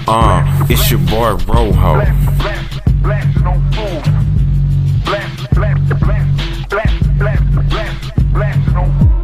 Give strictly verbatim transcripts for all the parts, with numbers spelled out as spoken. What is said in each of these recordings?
Uh, it's your boy Rojo. Blasting on fools. Blast, blast, blast, blast, blast, blast, blasting on fools.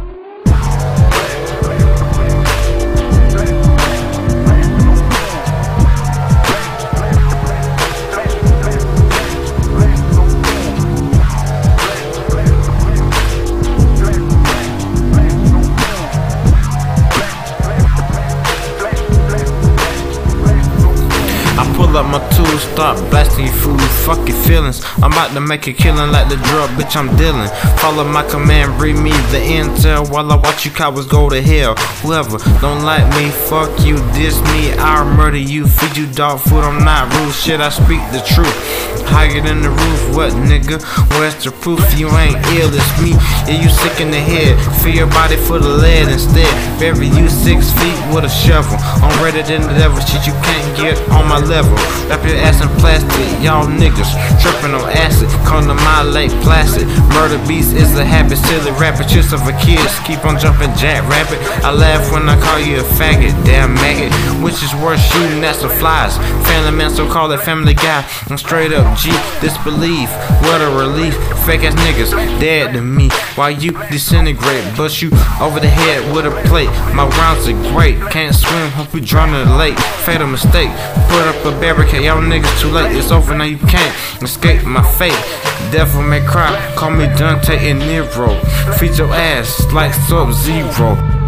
Pull up my tools, start blasting you fools, fuck your feelings. I'm about to make a killing like the drug bitch I'm dealing. Follow my command, bring me the intel while I watch you cowards go to hell. Whoever don't like me, fuck you, diss me, I'll murder you. Feed you dog food, I'm not rude, shit, I speak the truth. Higher than the roof, what nigga? Where's the proof? You ain't ill, it's me. Yeah, you sick in the head, feel your body for the lead instead. Bury you six feet with a shovel. I'm redder than the devil, shit you can't get on my level. Wrap your ass in plastic, y'all niggas tripping on acid. Come to my lake placid. Murder beast is a habit, silly rapper, just of a kids. Keep on jumping jack rabbit. I laugh when I call you a faggot, damn maggot. Which is worse, shooting at some flies. Family man, so call it family guy. I'm straight up G, disbelief, what a relief. Fake ass niggas dead to me while you disintegrate. Bust you over the head with a plate. My rounds are great, can't swim, hope you drown in the lake. Fatal mistake, put up a barricade, y'all niggas too late. It's over now, you can't escape my fate. Devil may cry, call me Dante and Nero. Feed your ass like Sub-Zero.